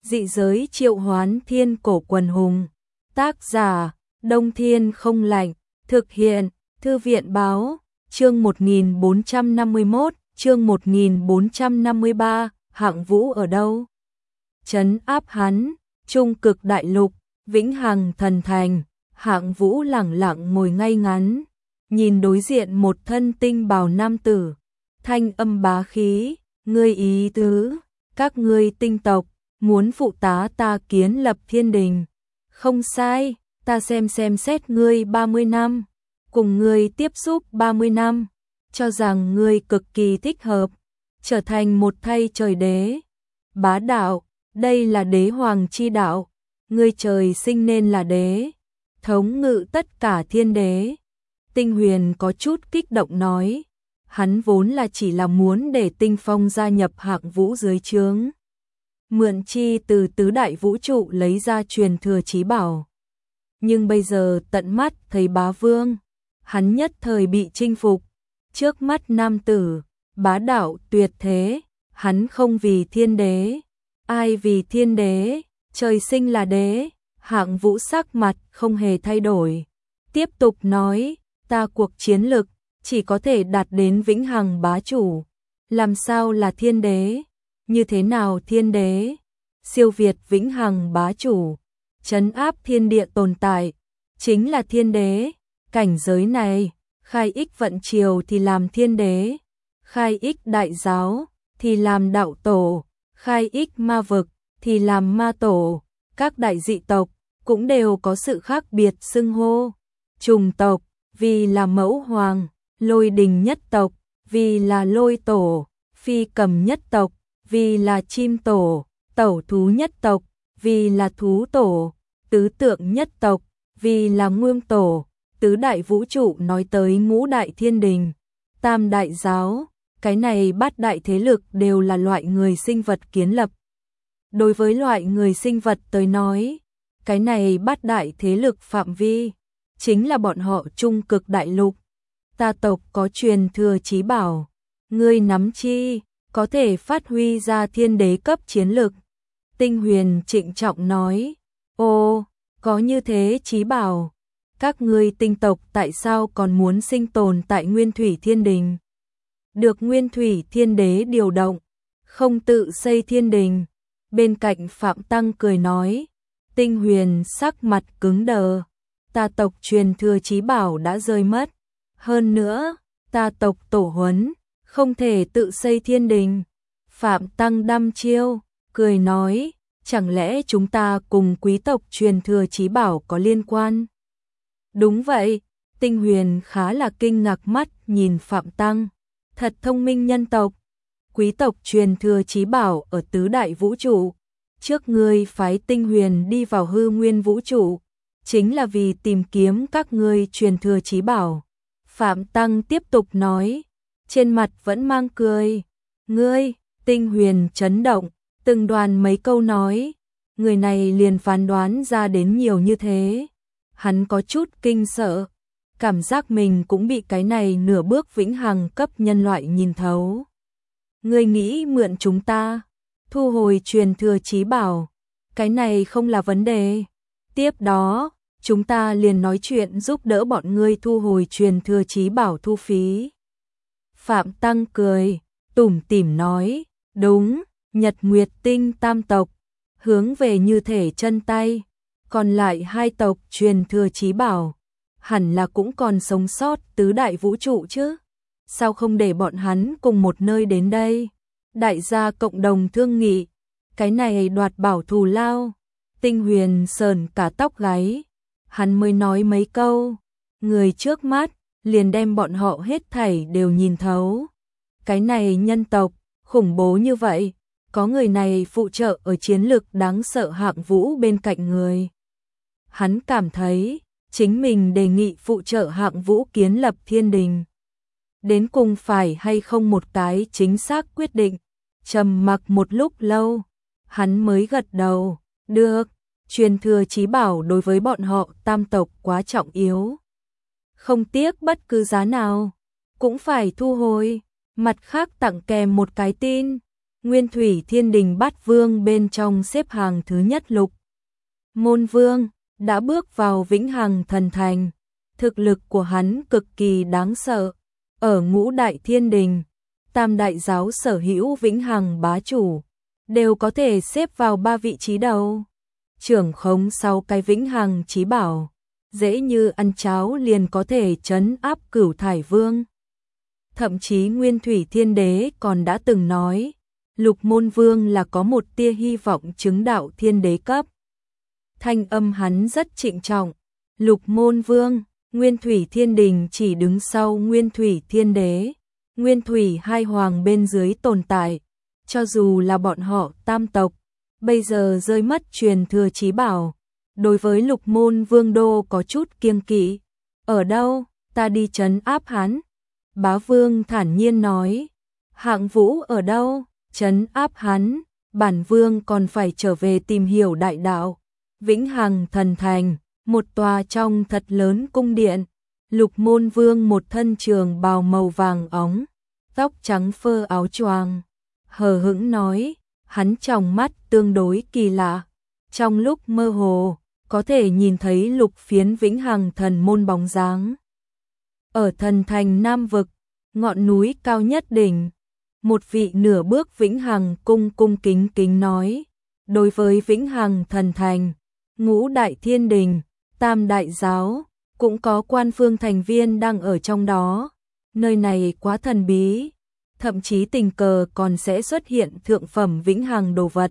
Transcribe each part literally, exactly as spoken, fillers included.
Dị giới triệu hoán thiên cổ quần hùng. Tác giả, Đông Thiên không lạnh. Thực hiện, Thư viện báo. Chương một nghìn bốn trăm năm mươi mốt, chương một nghìn bốn trăm năm mươi ba, Hạng Vũ ở đâu? Trấn áp hắn, Trung Cực Đại Lục, Vĩnh Hằng Thần Thành. Hạng Vũ lẳng lặng ngồi ngay ngắn, nhìn đối diện một thân tinh bào nam tử, thanh âm bá khí, ngươi ý tứ, các ngươi tinh tộc muốn phụ tá ta kiến lập thiên đình. Không sai, ta xem xem xét ngươi ba mươi năm, cùng ngươi tiếp xúc ba mươi năm, cho rằng ngươi cực kỳ thích hợp, trở thành một thay trời đế. Bá đạo, đây là đế hoàng chi đạo, ngươi trời sinh nên là đế, thống ngự tất cả thiên đế. Tinh Huyền có chút kích động nói, hắn vốn là chỉ là muốn để Tinh Phong gia nhập Hạng Vũ dưới trướng, mượn chi từ tứ đại vũ trụ lấy ra truyền thừa chí bảo. Nhưng bây giờ tận mắt thấy bá vương, hắn nhất thời bị chinh phục. Trước mắt nam tử, bá đạo tuyệt thế, hắn không vì thiên đế. Ai vì thiên đế, trời sinh là đế. Hạng Vũ sắc mặt không hề thay đổi, tiếp tục nói, ta cuộc chiến lực chỉ có thể đạt đến vĩnh hằng bá chủ, làm sao là thiên đế? Như thế nào thiên đế? Siêu việt vĩnh hằng bá chủ, trấn áp thiên địa tồn tại, chính là thiên đế. Cảnh giới này, khai ích vận triều thì làm thiên đế, khai ích đại giáo thì làm đạo tổ, khai ích ma vực thì làm ma tổ. Các đại dị tộc cũng đều có sự khác biệt xưng hô. Trùng tộc vì là mẫu hoàng, Lôi đình nhất tộc vì là lôi tổ, Phi cầm nhất tộc vì là chim tổ, Tẩu thú nhất tộc vì là thú tổ, Tứ tượng nhất tộc vì là nguyên tổ. Tứ đại vũ trụ nói tới ngũ đại thiên đình, tam đại giáo, cái này bát đại thế lực đều là loại người sinh vật kiến lập. Đối với loại người sinh vật tới nói, cái này bát đại thế lực phạm vi chính là bọn họ Trung Cực Đại Lục. Ta tộc có truyền thừa chí bảo, ngươi nắm chi, có thể phát huy ra thiên đế cấp chiến lực. Tinh Huyền trịnh trọng nói, ô, có như thế chí bảo, các ngươi tinh tộc tại sao còn muốn sinh tồn tại Nguyên Thủy Thiên Đình? Được Nguyên Thủy Thiên Đế điều động, không tự xây thiên đình. Bên cạnh Phạm Tăng cười nói, Tinh Huyền sắc mặt cứng đờ, ta tộc truyền thừa chí bảo đã rơi mất. Hơn nữa, ta tộc tổ huấn, không thể tự xây thiên đình. Phạm Tăng đăm chiêu, cười nói, chẳng lẽ chúng ta cùng quý tộc truyền thừa chí bảo có liên quan? Đúng vậy, Tinh Huyền khá là kinh ngạc mắt nhìn Phạm Tăng, thật thông minh nhân tộc. Quý tộc truyền thừa chí bảo ở tứ đại vũ trụ, trước ngươi phái Tinh Huyền đi vào hư nguyên vũ trụ, chính là vì tìm kiếm các ngươi truyền thừa chí bảo. Phạm Tăng tiếp tục nói, trên mặt vẫn mang cười. Ngươi, Tinh Huyền chấn động, từng đoàn mấy câu nói, người này liền phán đoán ra đến nhiều như thế. Hắn có chút kinh sợ, cảm giác mình cũng bị cái này nửa bước vĩnh hằng cấp nhân loại nhìn thấu. Ngươi nghĩ mượn chúng ta thu hồi truyền thừa chí bảo, cái này không là vấn đề. Tiếp đó, chúng ta liền nói chuyện giúp đỡ bọn ngươi thu hồi truyền thừa chí bảo thu phí. Phạm Tăng cười, tủm tỉm nói, đúng, Nhật Nguyệt Tinh tam tộc, hướng về như thể chân tay, còn lại hai tộc truyền thừa chí bảo, hẳn là cũng còn sống sót tứ đại vũ trụ chứ. Sao không để bọn hắn cùng một nơi đến đây? Đại gia cộng đồng thương nghị, cái này đoạt bảo thù lao. Tinh Huyền sờn cả tóc gáy, hắn mới nói mấy câu, người trước mắt liền đem bọn họ hết thảy đều nhìn thấu. Cái này nhân tộc khủng bố như vậy, có người này phụ trợ ở chiến lực đáng sợ Hạng Vũ bên cạnh người. Hắn cảm thấy chính mình đề nghị phụ trợ Hạng Vũ kiến lập thiên đình, đến cùng phải hay không một cái chính xác quyết định. Trầm mặc một lúc lâu, hắn mới gật đầu, được, truyền thừa chí bảo đối với bọn họ tam tộc quá trọng yếu, không tiếc bất cứ giá nào cũng phải thu hồi. Mặt khác tặng kèm một cái tin, Nguyên Thủy Thiên Đình Bát Vương bên trong xếp hàng thứ nhất Lục Môn Vương, đã bước vào Vĩnh Hằng Thần Thành. Thực lực của hắn cực kỳ đáng sợ. Ở Ngũ Đại Thiên Đình, Tam Đại Giáo sở hữu Vĩnh Hằng bá chủ, đều có thể xếp vào ba vị trí đầu. Trưởng khống sau cái Vĩnh Hằng chí bảo, dễ như ăn cháo liền có thể trấn áp Cửu Thải Vương. Thậm chí Nguyên Thủy Thiên Đế còn đã từng nói, Lục Môn Vương là có một tia hy vọng chứng đạo thiên đế cấp. Thanh âm hắn rất trịnh trọng. Lục Môn Vương, Nguyên Thủy Thiên Đình chỉ đứng sau Nguyên Thủy Thiên Đế, Nguyên Thủy hai hoàng bên dưới tồn tại. Cho dù là bọn họ tam tộc, bây giờ rơi mất truyền thừa chí bảo, đối với Lục Môn Vương đô có chút kiêng kỵ. Ở đâu, ta đi trấn áp hắn. Bá Vương thản nhiên nói. Hạng Vũ ở đâu, trấn áp hắn, bản Vương còn phải trở về tìm hiểu đại đạo. Vĩnh Hằng Thần Thành, một tòa trong thật lớn cung điện. Lục Môn Vương một thân trường bào màu vàng óng, tóc trắng phơ áo choàng, hờ hững nói, hắn trong mắt tương đối kỳ lạ. Trong lúc mơ hồ, có thể nhìn thấy lục phiến Vĩnh Hằng Thần môn bóng dáng. Ở thần thành Nam Vực, ngọn núi cao nhất đỉnh, một vị nửa bước Vĩnh Hằng cung cung kính kính nói, đối với Vĩnh Hằng Thần Thành, Ngũ Đại Thiên Đình, Tam Đại Giáo, cũng có quan phương thành viên đang ở trong đó. Nơi này quá thần bí, thậm chí tình cờ còn sẽ xuất hiện thượng phẩm Vĩnh Hằng đồ vật.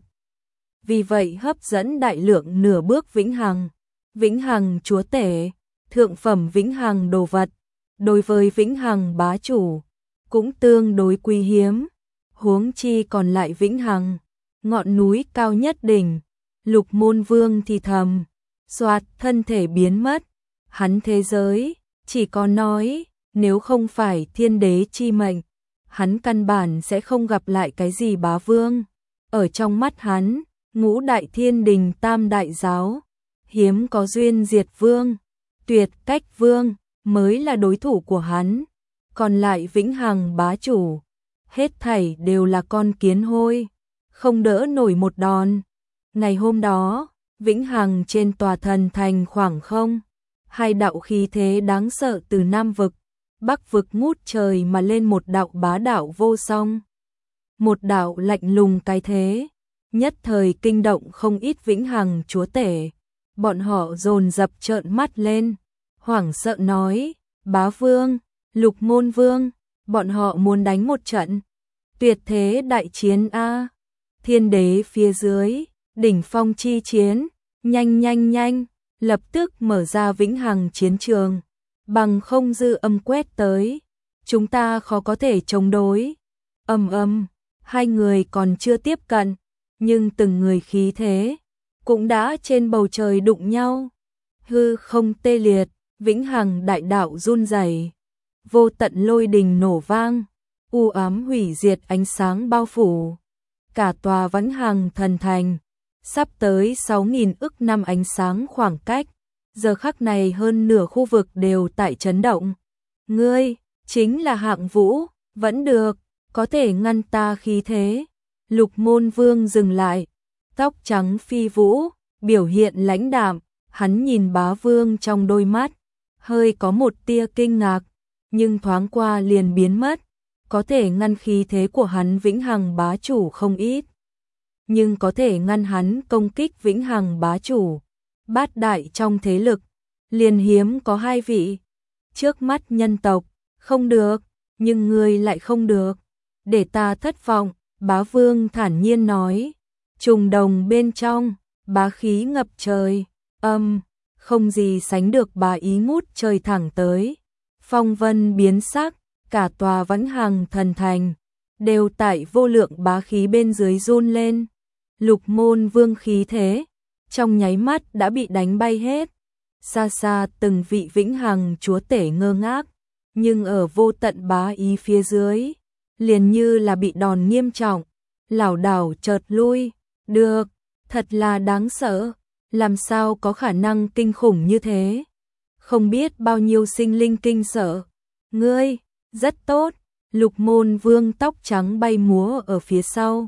Vì vậy hấp dẫn đại lượng nửa bước Vĩnh Hằng, Vĩnh Hằng chúa tể, thượng phẩm Vĩnh Hằng đồ vật, đối với Vĩnh Hằng bá chủ, cũng tương đối quý hiếm. Huống chi còn lại Vĩnh Hằng, ngọn núi cao nhất đỉnh. Lục Môn Vương thì thầm, xoạt thân thể biến mất. Hắn thế giới, chỉ có nói, nếu không phải thiên đế chi mệnh, hắn căn bản sẽ không gặp lại cái gì bá vương. Ở trong mắt hắn, Ngũ Đại Thiên Đình Tam Đại Giáo, hiếm có duyên diệt vương, tuyệt cách vương, mới là đối thủ của hắn. Còn lại Vĩnh Hằng bá chủ, hết thảy đều là con kiến hôi, không đỡ nổi một đòn. Ngày hôm đó, Vĩnh Hằng trên tòa thần thành khoảng không, hai đạo khí thế đáng sợ từ Nam Vực, Bắc Vực ngút trời mà lên, một đạo bá đạo vô song, một đạo lạnh lùng cái thế, nhất thời kinh động không ít Vĩnh Hằng chúa tể. Bọn họ dồn dập trợn mắt lên, hoảng sợ nói, bá vương, Lục Môn Vương, bọn họ muốn đánh một trận tuyệt thế đại chiến a. Thiên đế phía dưới, đỉnh phong chi chiến, nhanh nhanh nhanh, lập tức mở ra Vĩnh Hằng chiến trường, bằng không dư âm quét tới, chúng ta khó có thể chống đối. Ầm ầm, hai người còn chưa tiếp cận, nhưng từng người khí thế cũng đã trên bầu trời đụng nhau. Hư không tê liệt, Vĩnh Hằng đại đạo run rẩy, vô tận lôi đình nổ vang, u ám hủy diệt ánh sáng bao phủ cả tòa Vĩnh Hằng Thần Thành. Sắp tới sáu nghìn ức năm ánh sáng khoảng cách, giờ khắc này hơn nửa khu vực đều tại chấn động. Ngươi, chính là Hạng Vũ, vẫn được, có thể ngăn ta khí thế. Lục Môn Vương dừng lại, tóc trắng phi vũ, biểu hiện lãnh đạm, hắn nhìn bá vương trong đôi mắt, hơi có một tia kinh ngạc, nhưng thoáng qua liền biến mất. Có thể ngăn khí thế của hắn Vĩnh Hằng bá chủ không ít, nhưng có thể ngăn hắn công kích Vĩnh Hằng bá chủ bát đại trong thế lực, liền hiếm có hai vị. Trước mắt nhân tộc, không được, nhưng ngươi lại không được, để ta thất vọng. Bá vương thản nhiên nói, trùng đồng bên trong, bá khí ngập trời, âm, không gì sánh được bá ý ngút trời thẳng tới. Phong vân biến sắc, cả tòa Vĩnh Hằng Thần Thành đều tại vô lượng bá khí bên dưới run lên. Lục Môn Vương khí thế trong nháy mắt đã bị đánh bay hết. Xa xa từng vị Vĩnh Hằng chúa tể ngơ ngác, nhưng ở vô tận bá ý phía dưới, liền như là bị đòn nghiêm trọng, lảo đảo chợt lui. Được, thật là đáng sợ, làm sao có khả năng kinh khủng như thế? Không biết bao nhiêu sinh linh kinh sợ. Ngươi, rất tốt. Lục Môn Vương tóc trắng bay múa ở phía sau,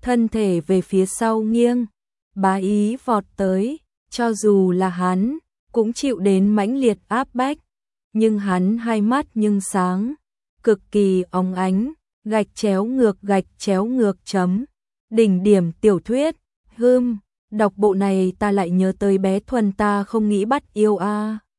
thân thể về phía sau nghiêng, bá ý vọt tới, cho dù là hắn, cũng chịu đến mãnh liệt áp bách, nhưng hắn hai mắt nhưng sáng, cực kỳ óng ánh, gạch chéo ngược gạch chéo ngược chấm. Đỉnh điểm tiểu thuyết, hưm, đọc bộ này ta lại nhớ tới bé Thuần ta không nghĩ bắt yêu a.